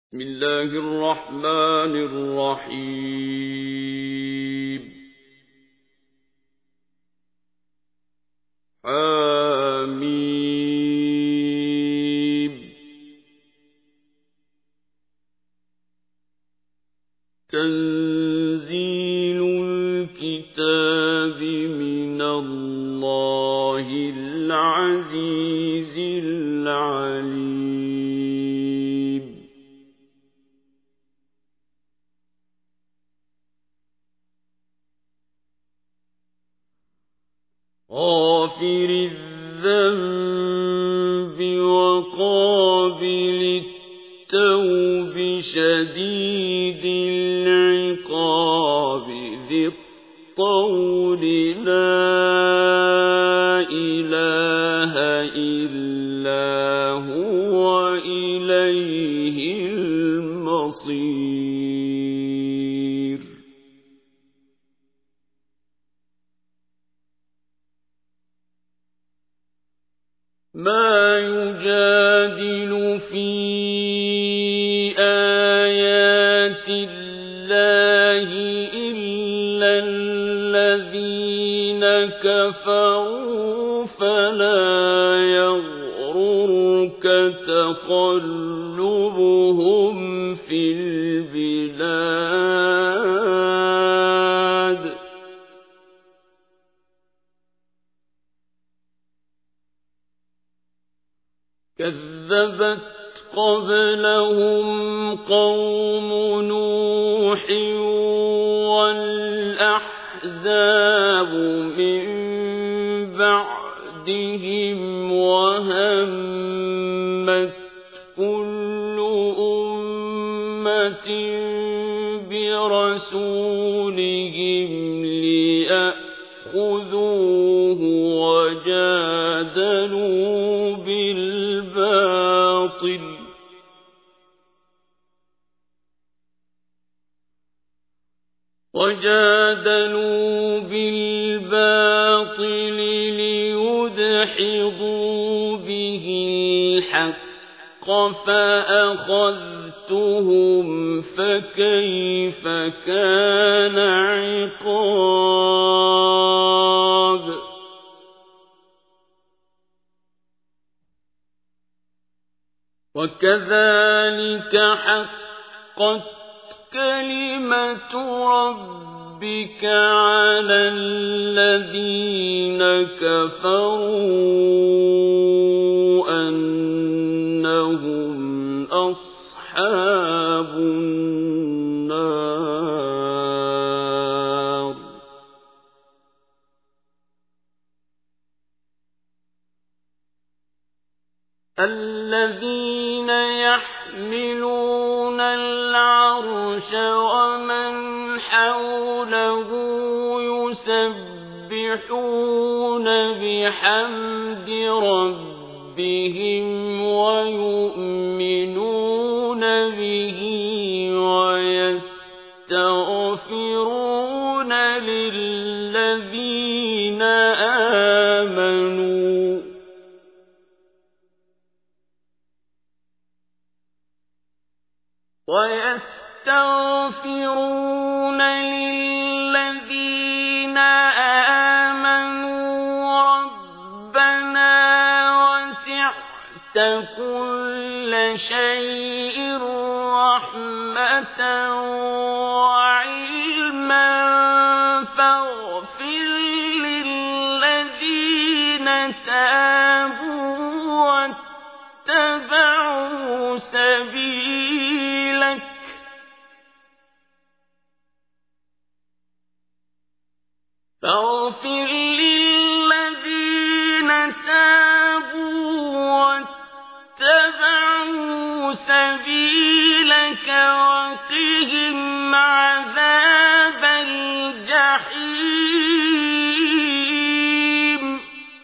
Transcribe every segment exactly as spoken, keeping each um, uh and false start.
بسم الله الرحمن الرحيم حميم تنزيل الكتاب من الله العزيز العليم غافر الذنب وقابل التوب شديد العقاب ذي الطول لا إله إلا هو إليه المصير ما يجادل في آيات الله إلا الذين كفروا فلا يغررك تقلبهم في البلاد كذبت قبلهم قوم نوح والأحزاب من بعدهم وهمت كل أمة برسولهم ليأخذوه وجادلوا بالباطل وجادلوا بالباطل ليدحضوا به الحق فأخذتهم فكيف كان عقاب وكذلك حقت كلمة ربك على الذين كفروا أنهم أصحاب النار الذين يحملون العرش ومن حوله يسبحون بحمد ربهم ويؤمنون به ويستغفرون للذين آمنوا ويستغفرون للذين آمنوا ربنا وسعت كل شيء رحمة وعلما فاغفر للذين تابوا واتبعوا سبيلك فاغفر للذين تابوا واتبعوا سبيلك وقهم عذاب الجحيم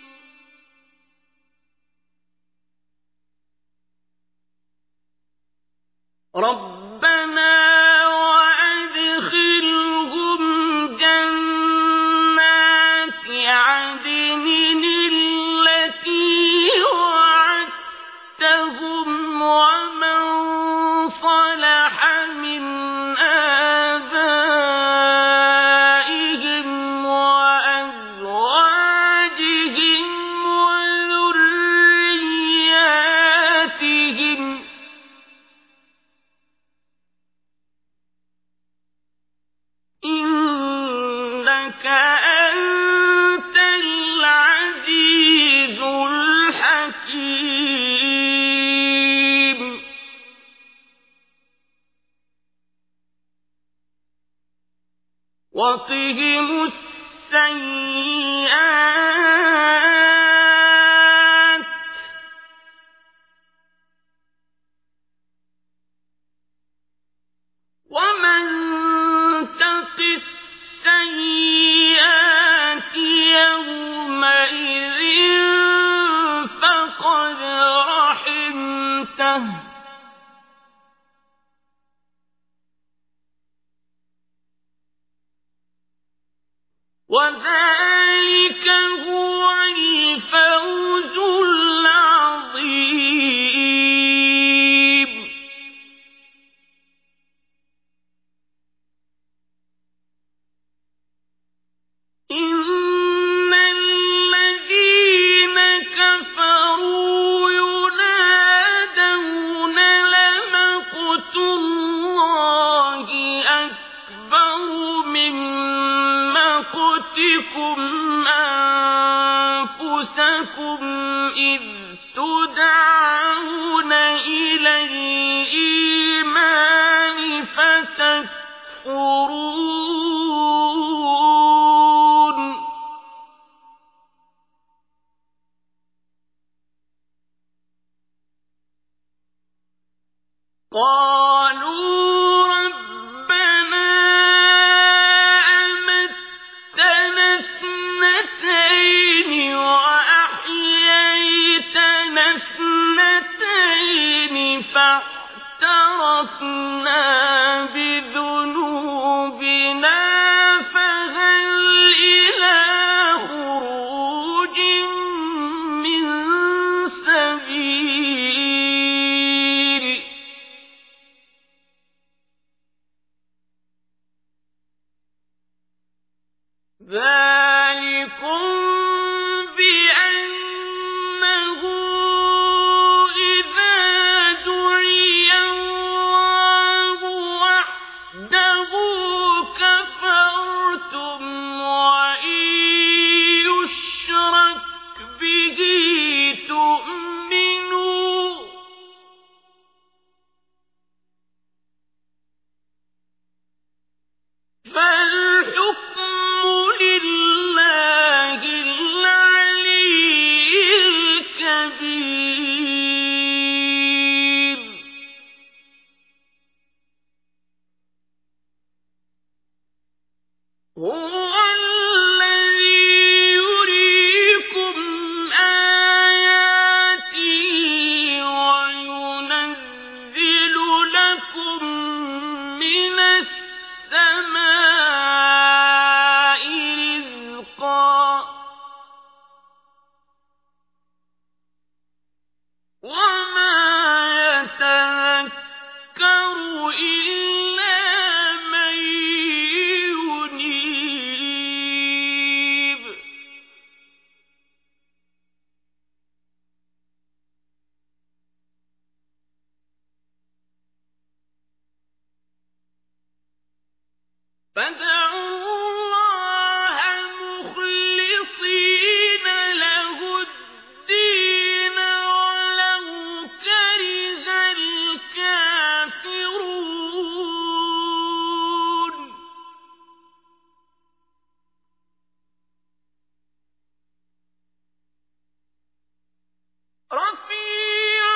ربنا وأدخلهم جنات عدن التي وعدتهم ومن صلى أنت العزيز الحكيم وقهم السيئات ومن تق السيئات يومئذ فقد رحمته وذلك هو الفوز العظيم إن الذين كفروا ينادون لمقت الله أكبر من مقتكم أنفسكم إذ تدعون إلى الإيمان فتكفرون قالوا ربنا أمتنا اثنتين وأحييتنا اثنتين فاعترفنا بذنوبنا فهل إلى خروج من سبيل ذلكم بأنه إذا دعي الله وحده كفرتم وإن يشرك به تؤمنوا فالحكم لله العلي الكبير هو الذي يريكم آياته وينزل لكم من السماء رزقا وما يتذكر إلا من ينيب فادعوا الله مخلصين له الدين ولو كره الكافرون رفيع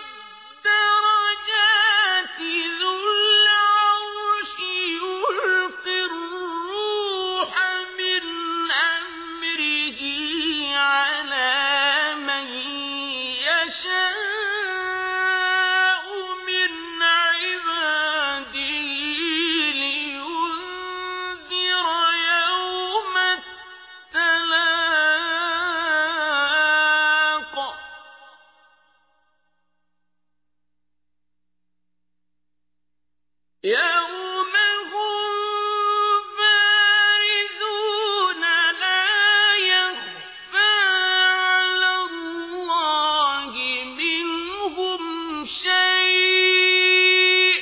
الدرجات ذو العرش يلقي الروح من أمره على من يشاء من عباده لينذر يوم التلاق يوم هم بارزون لا يخفى على الله منهم شيء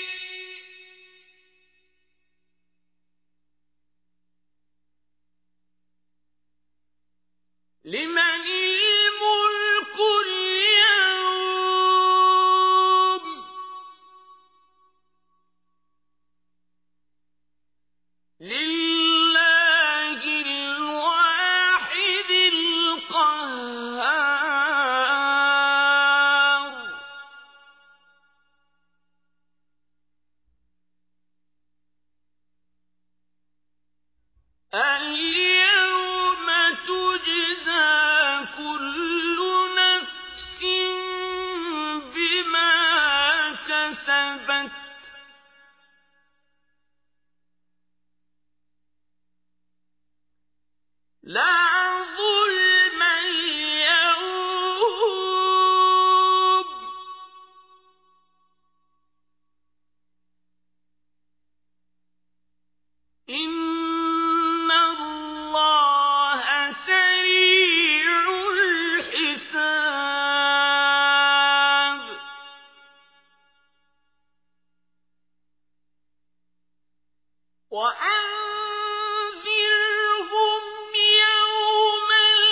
وأنذرهم يوم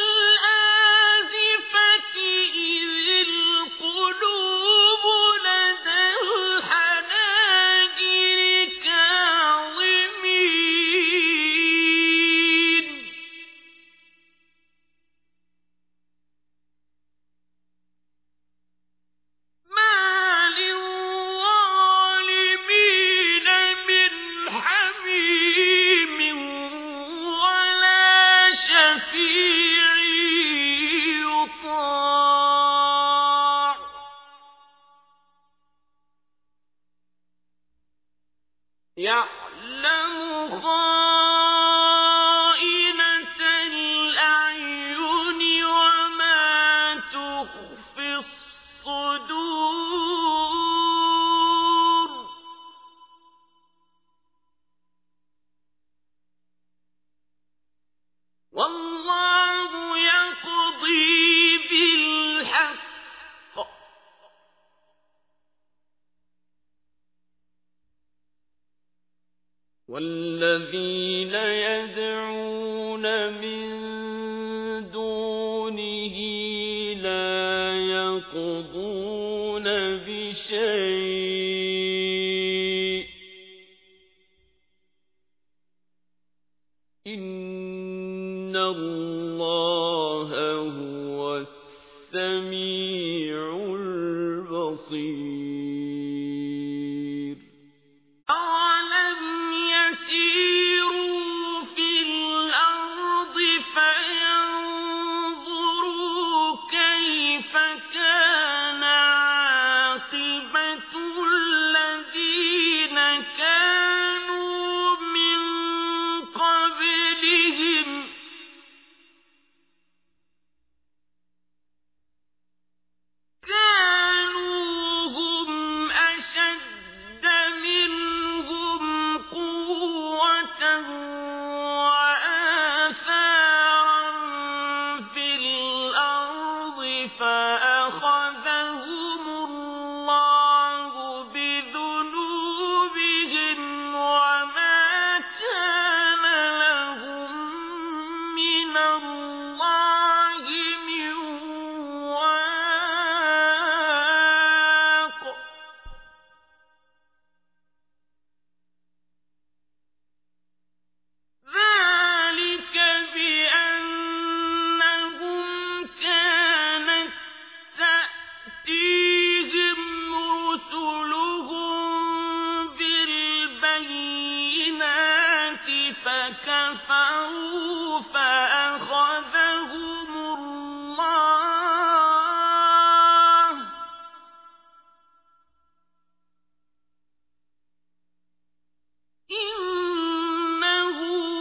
الآزفة إذ القلوب لدى الحناجر كاظمين ما للظالمين من حميم ولا شفيع يطاع يعلم خائنة الأعين وما تخفي الصدور والله يقضي بالحق والذين يدعون من دونه لا يقضون بشيء إن الله هو السميع البصير أولم يسيروا في الأرض فينظروا كيف كان عاقبة الذين كانوا من قبلهم كانوا هم أشد منهم قوة وآثارا في الأرض فأخذهم الله بذنوبهم وما كان لهم من الله من واق ذلك بأنهم كانت تأتيهم رسلهم بالبينات فكفروا فأخذهم الله إنه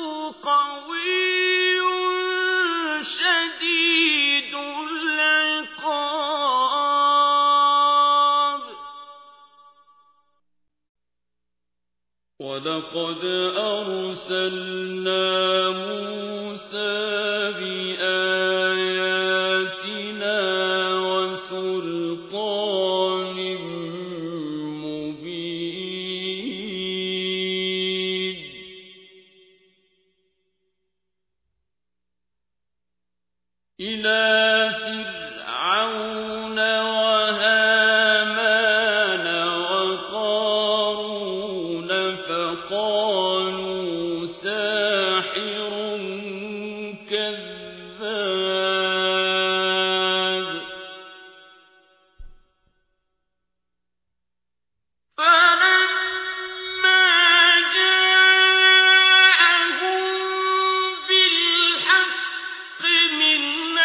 قوي شديد العقاب ولقد أرسلنا موسى بآياتنا وسلطان مبين إلى فرعون وهامان وقارون فقالوا ساحر كذاب فلما جاءهم بالحق من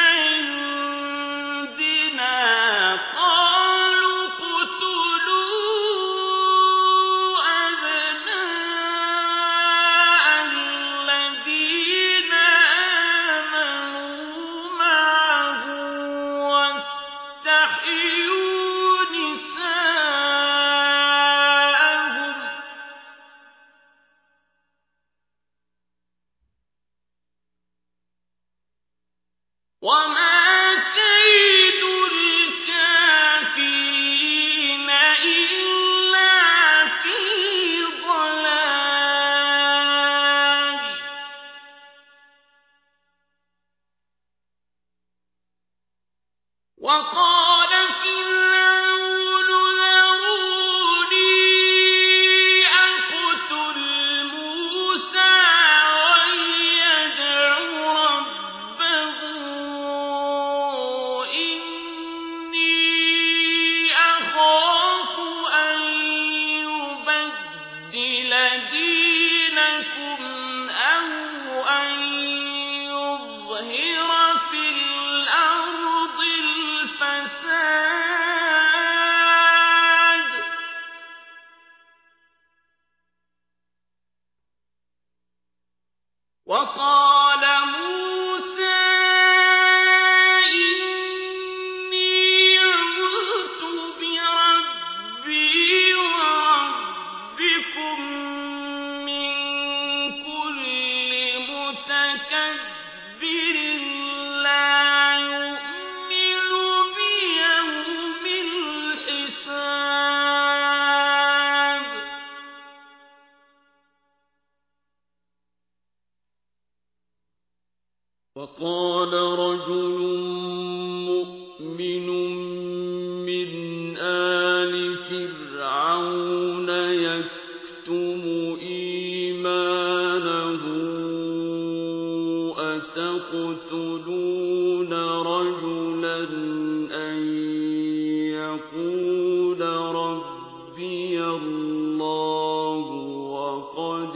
عندنا قالوا اقتلوا أبناء وقال موسى إني عذت بربي وربكم من كل متكبر لا يؤمن بيوم الحساب. وقال رجل مؤمن من آل فرعون يكتم إيمانه أتقتلون رجلا أن يقول ربي الله وقد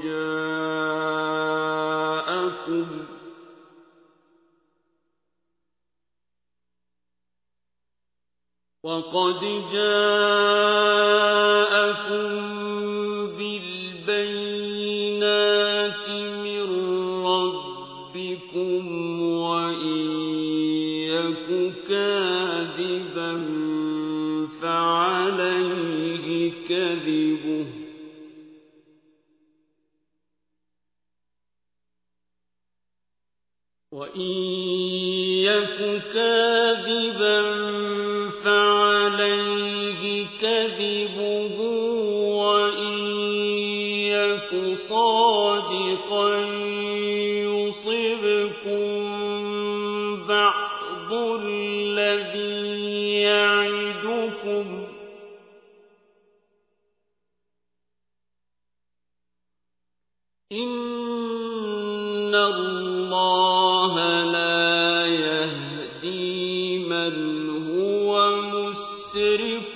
جاءكم وقد جاءكم بالبينات من ربكم وإن يك كاذبا فعليه كذبه وإن يك كاذبا فعليه كذبه وإن يك صادقا يصبكم بعض الذي يعدكم إن الله لا يهدي من هو مسرف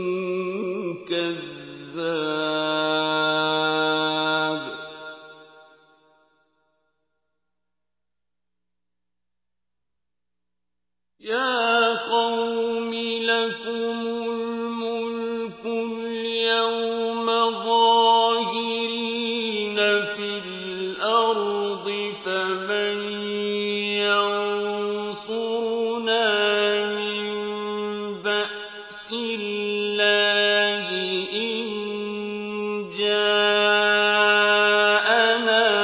كذاب. يا قوم لكم الملك اليوم ظاهرين في الأرض فمن ينصرنا من بأس الله إن جاءنا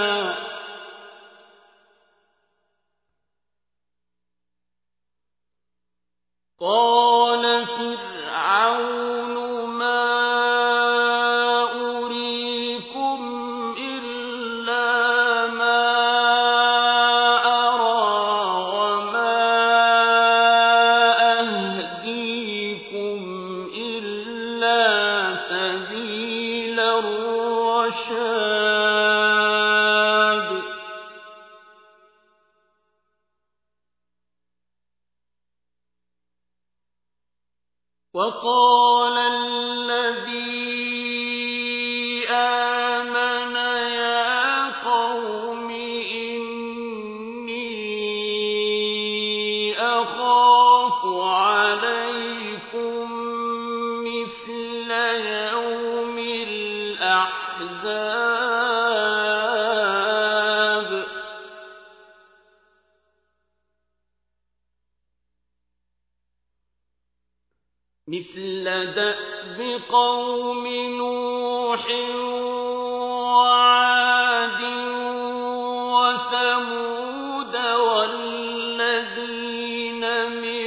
قال فرعون ما أريكم إلا ما أرى وما أهديكم إلا سبيل الرشاد. وقال الذي آمن يا قوم إني أخاف عليكم مثل يوم الأحزاب. مثل دأب قوم نوح وعاد وثمود والذين من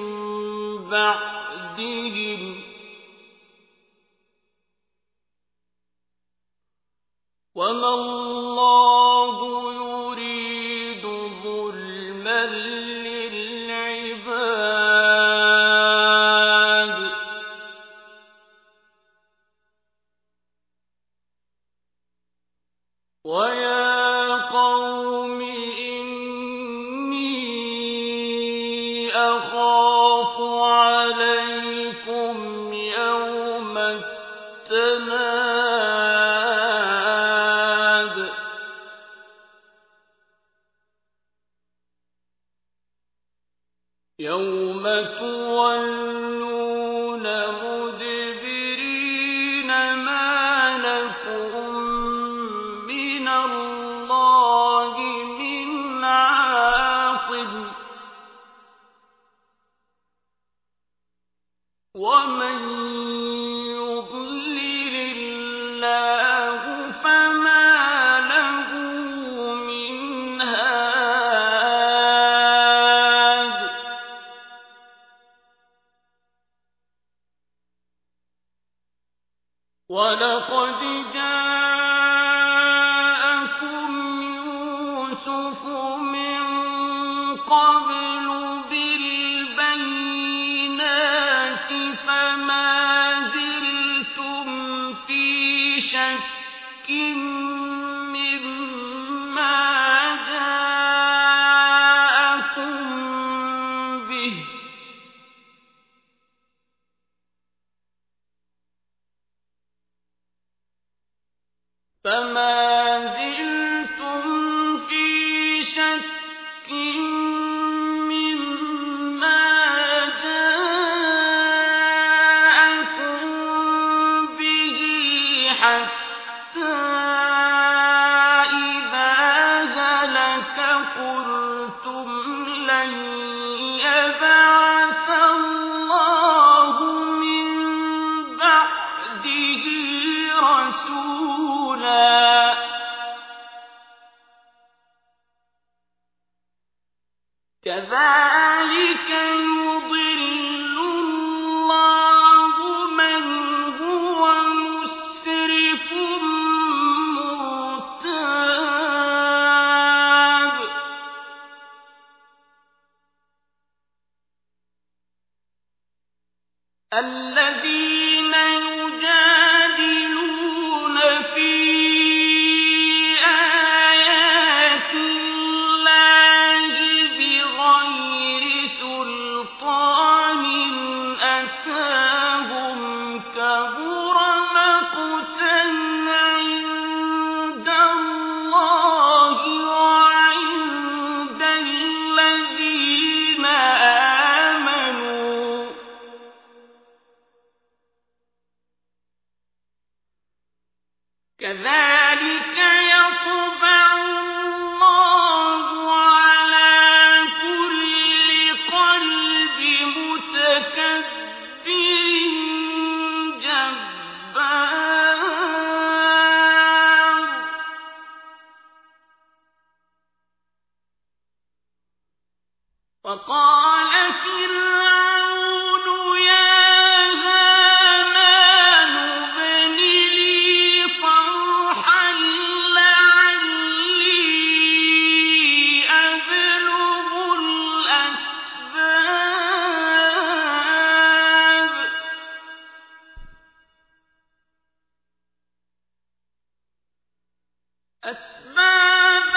بعدهم وما الله يريد ظلما للعباد ويا قوم إني أخاف عليكم يوم التناد يوم تولون مدبرين ما لكم من الله الله فما له من هاد ولقد جاءكم يوسف من قبل بالبينات فما زلتم في شك مما جاءكم به فما زلتم في شك مما جاءكم به حتى إذا هلك قلتم لن يبعث الله من بعده رسولا كذلك يضل الله من هو مسرف مرتاب الذين يجادلون في آيات الله بغير سلطان أتاهم كبر مقتا عند الله وعند الذين آمنوا كذلك يطبع الله على كل قلب متكبر جبار وقال فرعون يا هامان ابن لي صرحا لعلي أبلغ الأسباب أسباب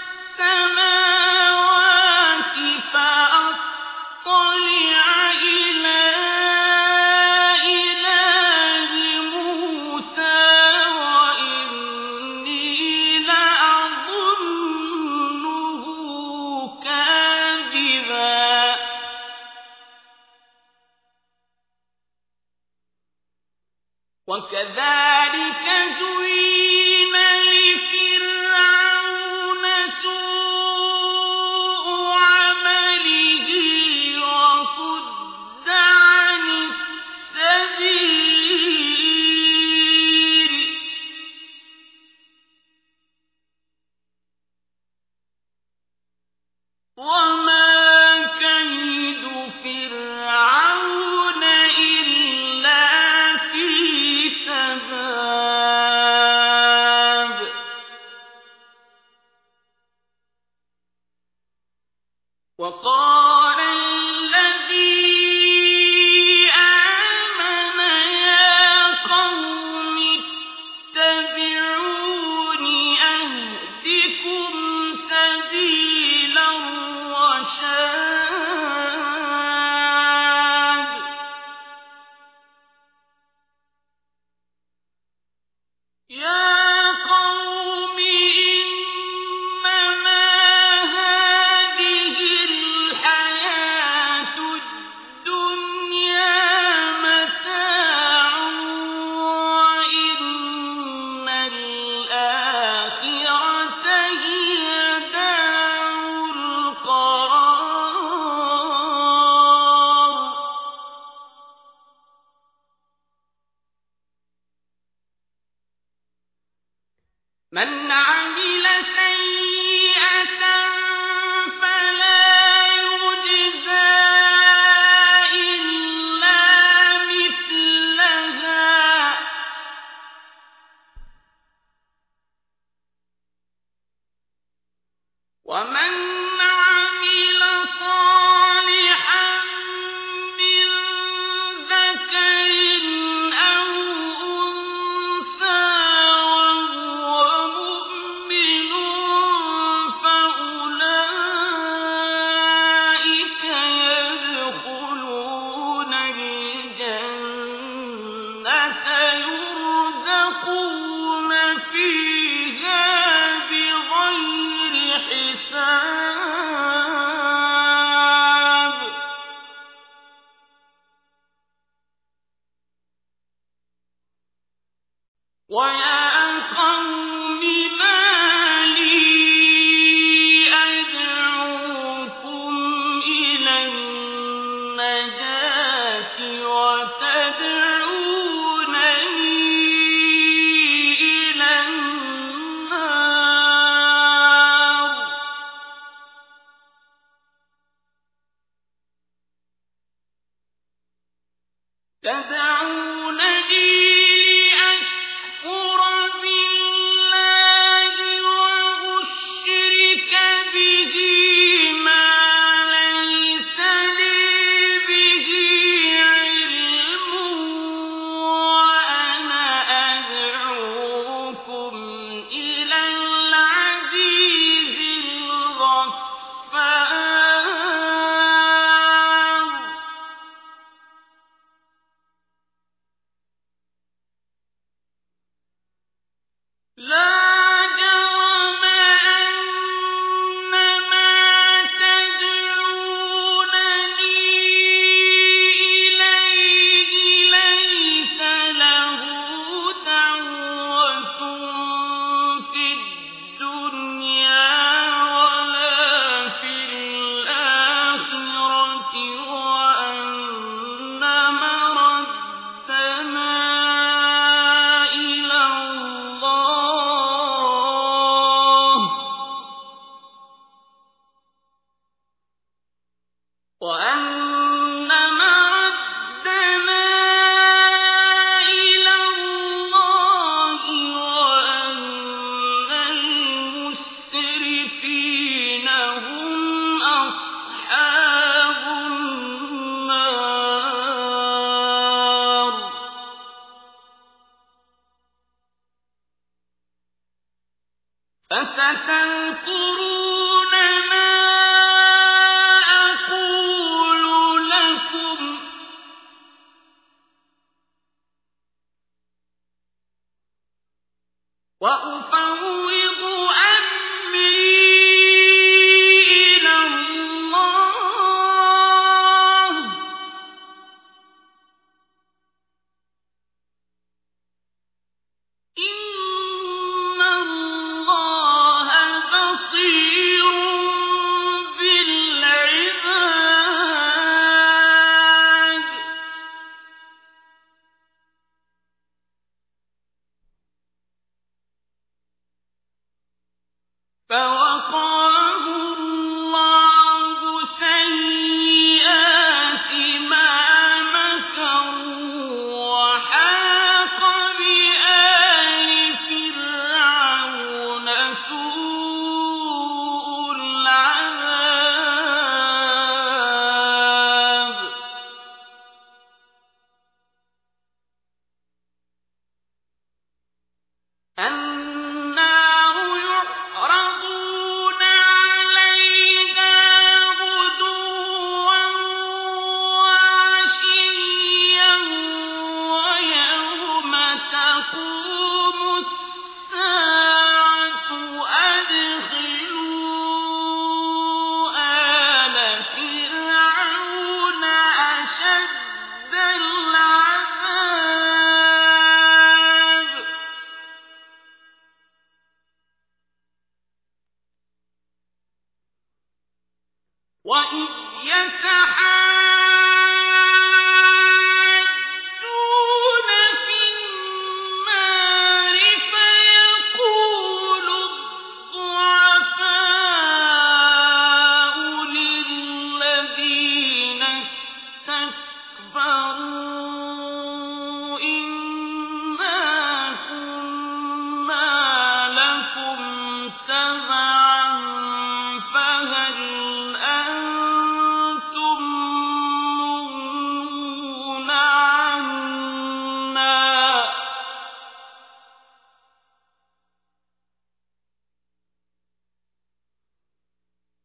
السماوات فأطلع إلى إله موسى وإني لأظنه كاذبا وكذلك زين لفرعون سوء عمله وصد عن السبيل وما كيد فرعون إلا في تباب وقال الذي آمن يا قوم اتبعون أهدكم سبيل الرشاد يا قوم إنما هذه الحياة الدنيا متاع وإن الآخرة هي دار القرار مَنْ عَمِلَ سَيِّئَةً فَلَا يُجْزَىٰ إِلَّا مِثْلَهَا ۖ وَمَنْ عَمِلَ صَالِحًا مِّن ذَكَرٍ أَوْ أُنثَىٰ وَهُوَ مُؤْمِنٌ فَأُولَٰئِكَ يَدْخُلُونَ الْجَنَّةَ يُرْزَقُونَ فِيهَا بِغَيْرِ حِسَابٍ. وَيَا قَوْمِ مَا لِي أَدْعُوكُمْ إِلَى النَّجَاةِ وَتَدْعُونَنِي إِلَى النَّارِ. تَدْعُونَنِي لِأَكْفُرَ بِاللَّهِ وَأُشْرِكَ بِهِ مَا لَيْسَ لِي بِهِ عِلْمٌ، وَأَنَا أَدْعُوكُمْ إِلَى الْعَزِيزِ الْغَفَّارِ. لَا جَرَمَ أَنَّ مَا تَدْعُونَنِي إِلَيْهِ لَيْسَ لَهُ دَعْوَةٌ فِي الدُّنْيَا وَلَا فِي الْآخِرَةِ، وَأَنَّ مَرَدَّنَا إِلَى اللَّهِ، وَأَنَّ مَرَدَّنَا إِلَى اللَّهِ، وَأَنَّ الْمُسْرِفِينَ هُمْ أَصْحَابُ النَّارِ. فَسَتَذْكُرُونَ مَا أَقُولُ لَكُمْ ۚ وَأُفَوِّضُ أَمْرِي إِلَى اللَّهِ ۚ إِنَّ اللَّهَ بَصِيرٌ بِالْعِبَادِ. فَوَقَاهُ اللَّهُ سَيِّئَاتِ مَا مَكَرُوا، وَحَاقَ بِآلِ فِرْعَوْنَ سُوءُ الْعَذَابِ. النَّارُ يُعْرَضُونَ عَلَيْهَا غُدُوًّا وَعَشِيًّا، وَيَوْمَ تَقُومُ السَّاعَةُ أَدْخِلُوا آلَ فِرْعَوْنَ أَشَدَّ الْعَذَابِ. وَإِذْ يَتَحَاجُّونَ فِي النَّارِ فَيَقُولُ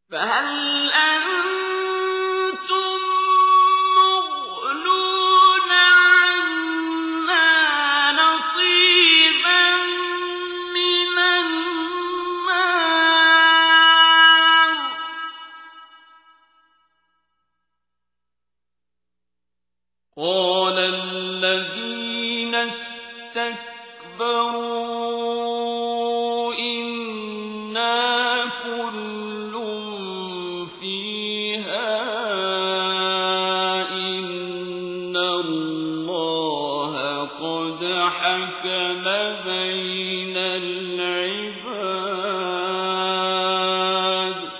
فهل أنتم مغنون عنا نصيبا من النار قال الذين استكبروا إنا كل فيها إن الله قد حكم بين العباد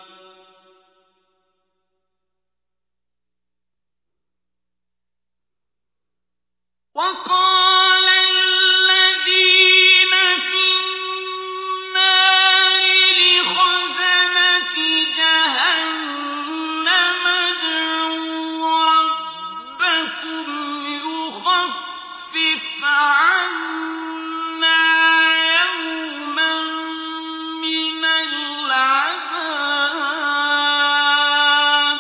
وقال الذين في النار لخزنة جهنم ادعوا ربكم يخفف عنا يوما من العذاب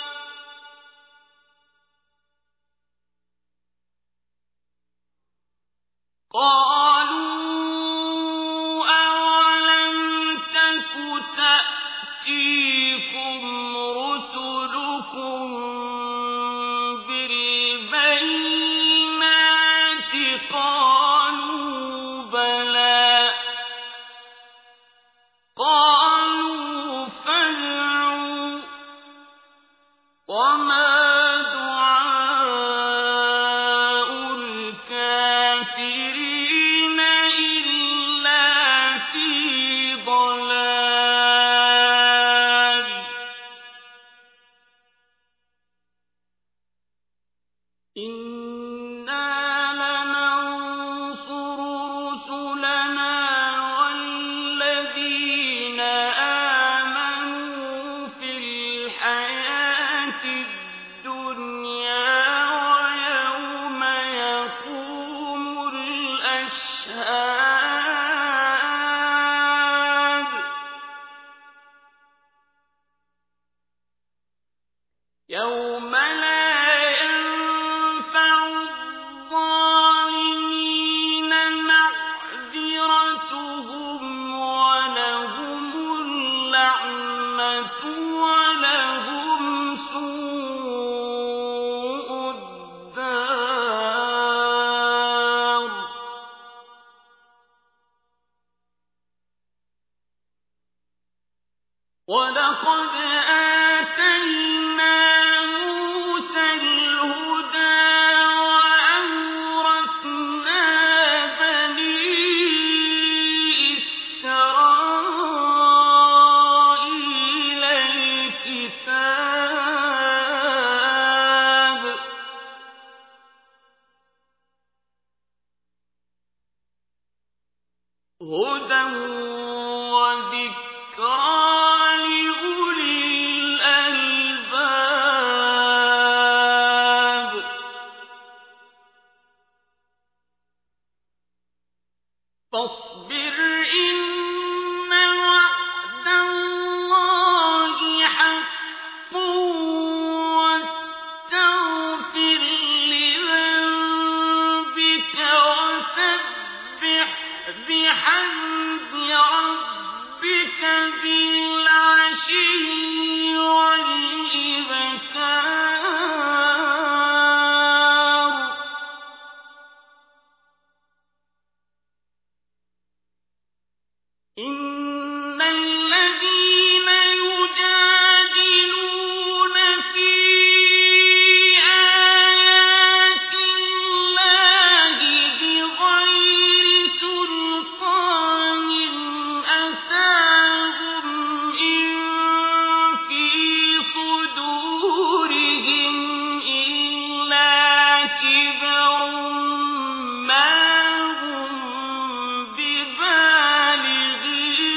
قالوا أولم تك تأتيكم رسلكم بالبينات قالوا بلى قالوا فادعوا وما دعاء الكافرين إلا في ضلال إنا لننصر رسلنا والذين آمنوا في الحياة الدنيا ويوم يقوم الأشهاد يوم لا ينفع الظالمين معذرتهم ولهم اللعنة ولهم سوء الدار ولقد آتينا موسى الهدى وأورثنا بني إسرائيل الكتاب هدى وذكرى لأولي الألباب فاصبر إن وعد الله حق واستغفر لذنبك وسبح بحمد ربك بالعشي والإبكار إن الذين يجادلون في آيات الله بغير سلطان أتاهم إن في صدورهم إلا كبر ما هم ببالغين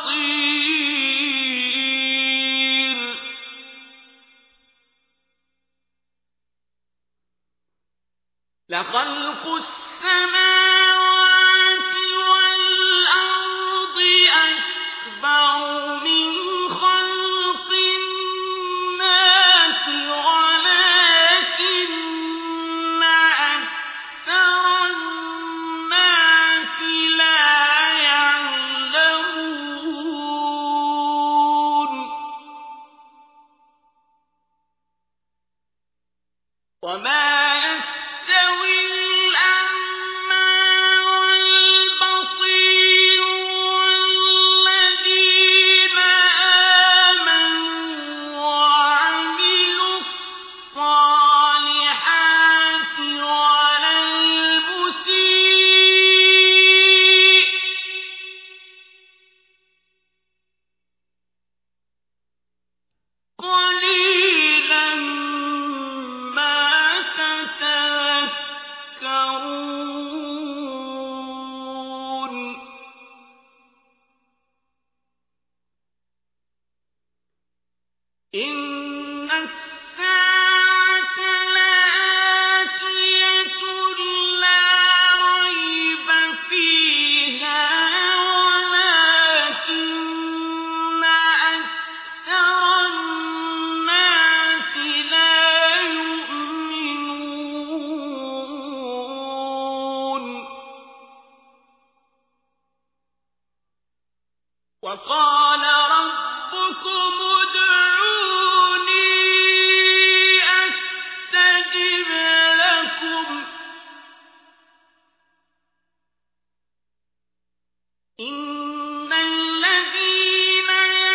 بصير لخلق السماوات والأرض أكبر من خلق الناس ولكن أكثر الناس لا يعلمون وما يستوي الأعمى والبصير والذين آمنوا وعملوا الصالحات ولا المسيء قليلا ما تتذكرون إن الساعة لآتية لا ريب فيها ولكن أكثر الناس لا يؤمنون وقال ربكم ادعوني أستجب لكم إن الذين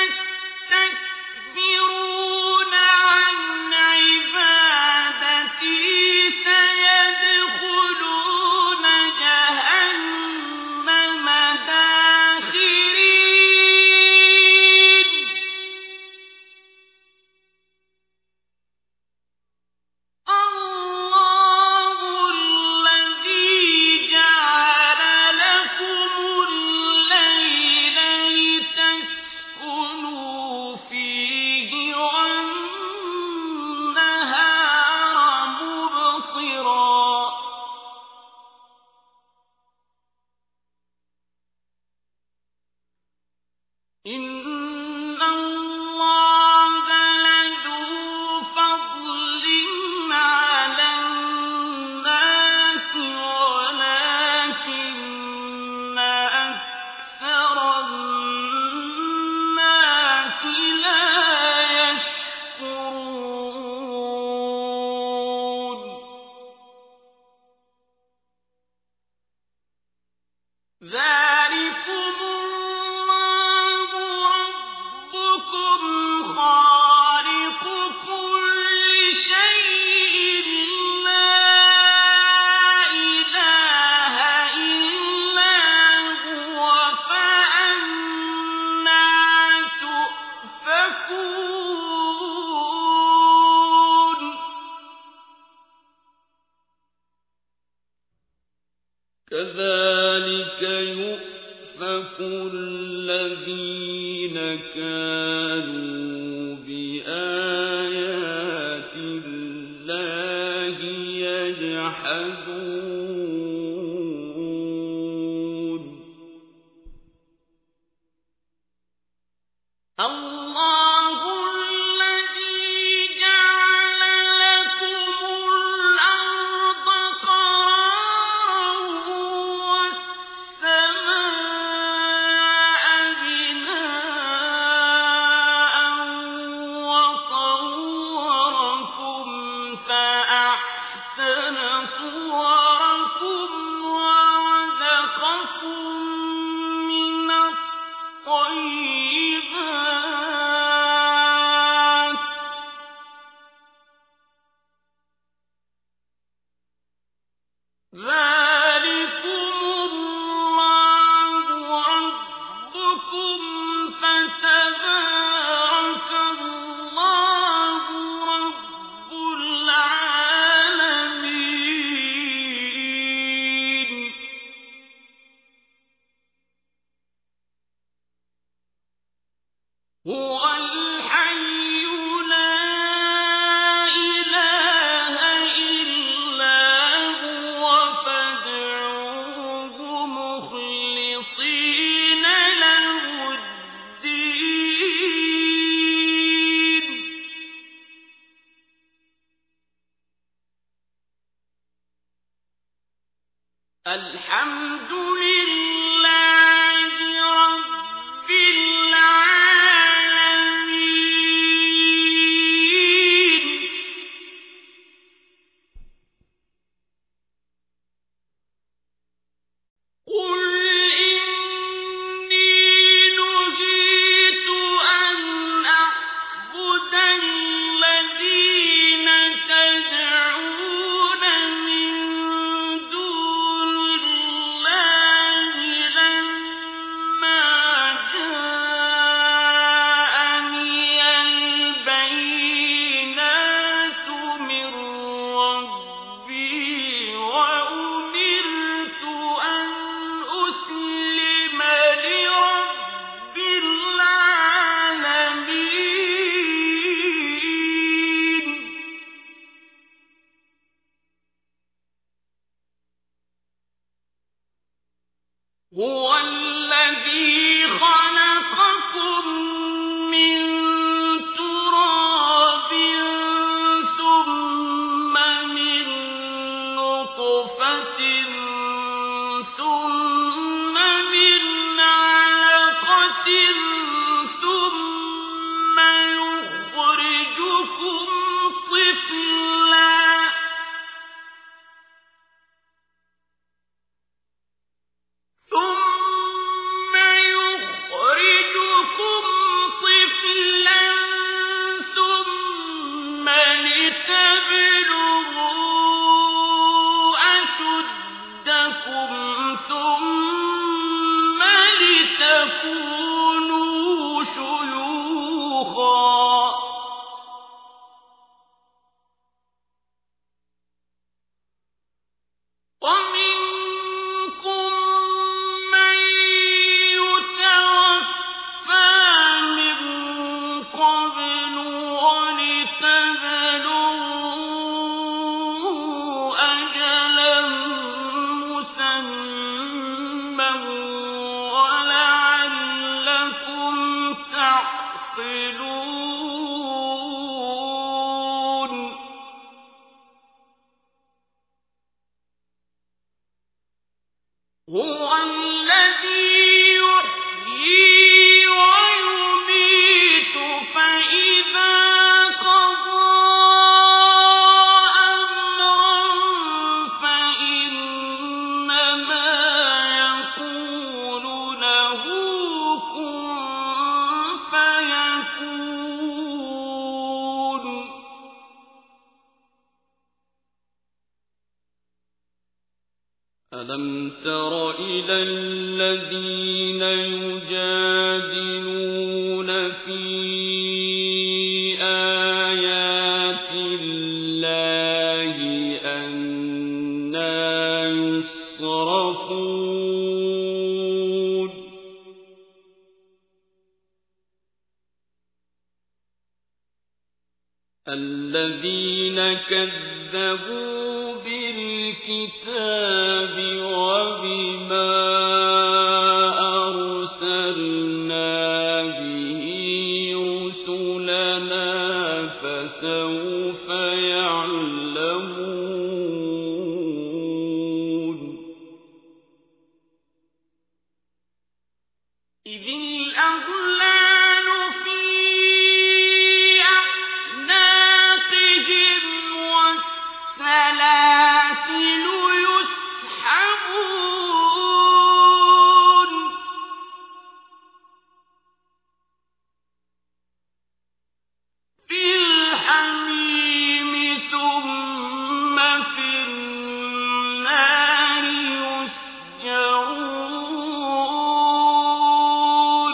يستكبرون عن عبادتي سيدخلون جهنم داخرين الله الذي جعل لكم الليل لتسكنوا فيه والنهار مبصرا إن الله لذو فضل على الناس ولكن أكثر الناس لا يشكرون ذلكم الله ربكم خالق كل شيء لا إله إلا هو فأنى تؤفكون كذلك يؤفك الذين كانوا بآيات الله يجحدون الله الذي جعل لكم الأرض قرارا والسماء بناء وصوابا الحمد لله رب العالمين. قل إني نهيت أن أعبد الذين تدعون من دون الله لما جاءني البينات من ربي وأمرت أن أسلم لرب العالمين. هو الذي خلقكم من تراب ثم من نطفة ثم من علقة ثم يخرجكم طفلا ثم يخرجكم طفلا ثم لتبلغوا أشدكم ثم لتكونوا شيوخا ومنكم من يتوفى من قبل ولتبلغوا أجلا مسمى ولعلكم تعقلون. هو الذي يحيي ويميت فإذا قضى أمرا فإنما يقول له كن فيكون. ألم تر إلى الذين يجادلون في آيات الله أنى يصرفون. الذين كذبوا بالكتاب وبما أرسلنا به رسلنا فسوف يعلمون. إذ الأغلال في أعناقهم والسلاسل يسحبون في الحميم ثم في النار يسجرون.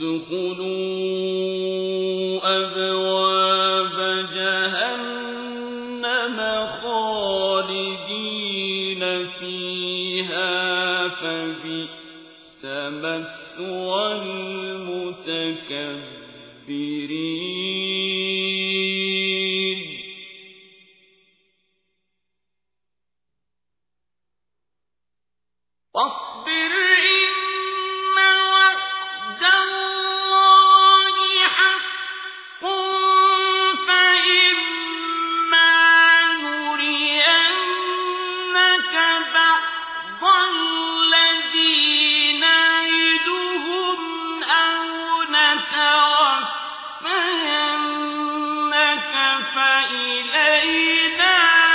ادْخُلُوا أَبْوَابَ جَهَنَّمَ خَالِدِينَ فِيهَا فَبِئْسَ مَثْوَى الْمُتَكَبِّرِينَ فاصبر إن وعد الله حق فإما نرينك بعض الذي نعدهم أو نتوفينك فإلينا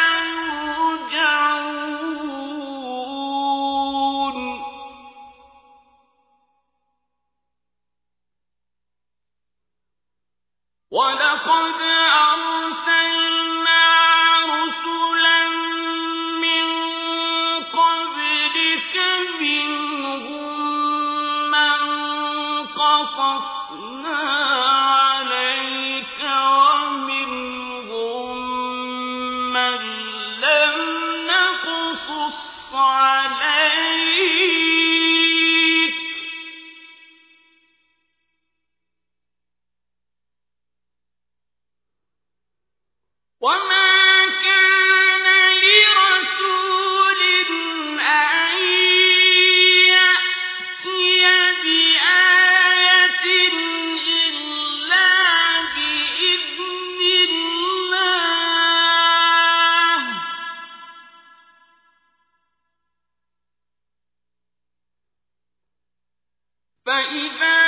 وَلَقَدْ أَرْسَلْنَا رُسُلًا مِّن قَبْلِكَ مِنْهُم مَّن قَصَصْنَا عَلَيْكَ وَمِنْهُم مَّن لَّمْ نَقْصُصْ عَلَيْكَ ۗ وَمَا كَانَ لِرَسُولٍ أَن يَأْتِيَ بِآيَةٍ إِلَّا بِإِذْنِ اللَّهِ ۚ فَإِذَا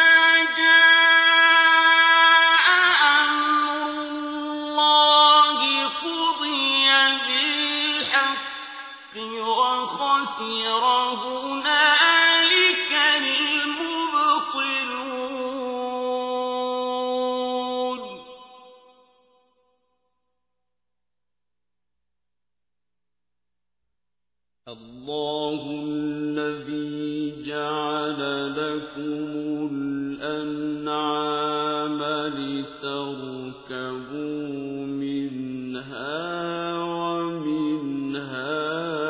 جَاءَ أَمْرُ اللَّهِ قُضِيَ بِالْحَقِّ وَخَسِرَ هُنَالِكَ الْمُبْطِلُونَ اللَّهُ الَّذِي جَعَلَ لَكُمُ الْأَنْعَامَ لِتَرْكَبُوا مِنْهَا وَمِنْهَا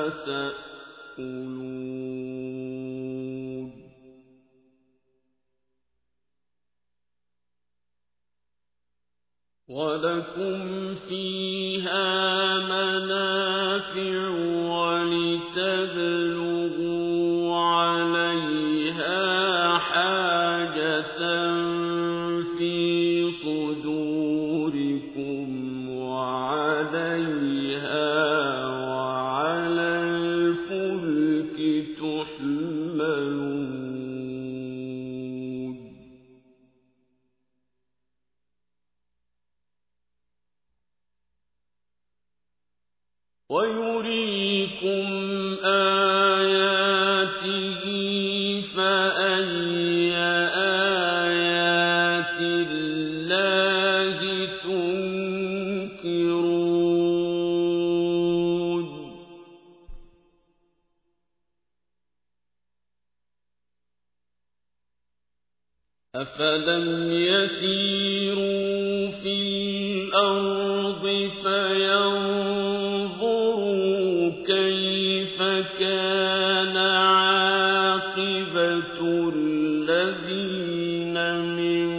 تَأْكُلُونَ وَلَكُمْ فِيهَا مَنَافِعُ وَلِتَبْلُغُوا عَلَيْهَا حَاجَةً فِي صُدُورِكُمْ وَعَلَيْهَا وَعَلَى الْفُلْكِ تُحْمَلُونَ وَيُرِيكُمْ آيَاتِهِ فَأَيَّ آيَاتِ اللَّهِ تُنكِرُونَ أَفَلَمْ يَسِيرُوا فِي الْأَرْضِ فَيَنظُرُوا كَيْفَ كَانَ عَاقِبَةُ الَّذِينَ مِن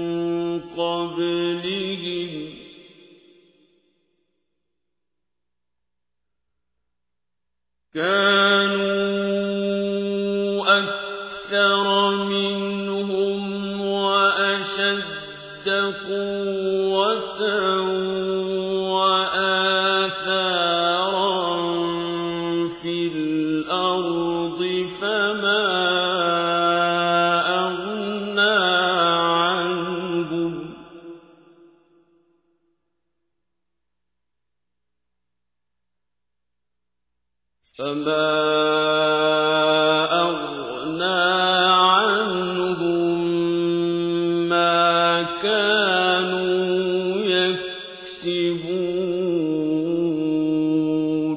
قَبْلِهِمْ كَانُوا أَكْثَرَ مِنْهُمْ وَأَشَدَّ قُوَّةً وَآثَارًا فِي الْأَرْضِ فَمَا أَغْنَىٰ عَنْهُمْ فَمَا أَغْنَىٰ عَنْهُم مَّا كَانُوا يَكْسِبُونَ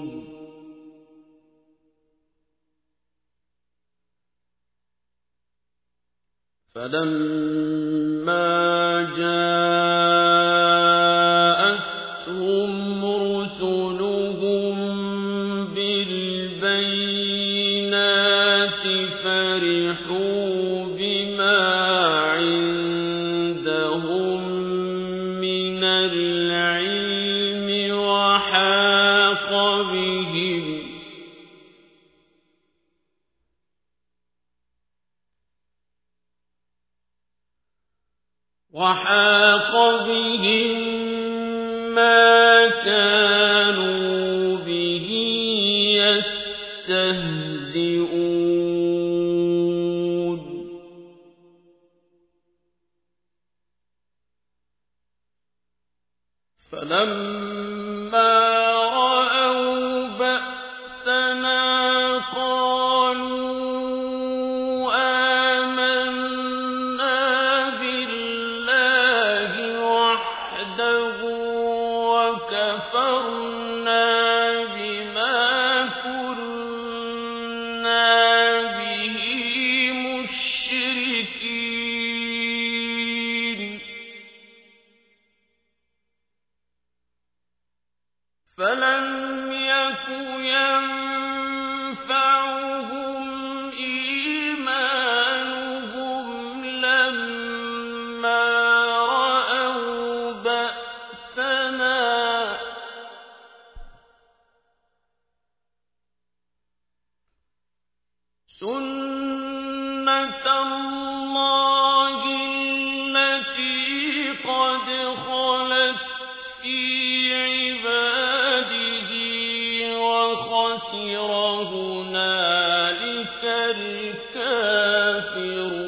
فلما جاءتهم رسلهم بالبينات فرحوا بما عندهم من العلم وحاق بهم وحاق بهم ما كانوا به يستهزئون فلما رأوا بأسنا قالوا آمنا بالله وحده وكفرنا بما كنا به مشركين فلم يك ينفعهم إيمانهم لما رأوا بأسنا سنة الله التي قد خلت في عباده وخسر هنالك الكافرون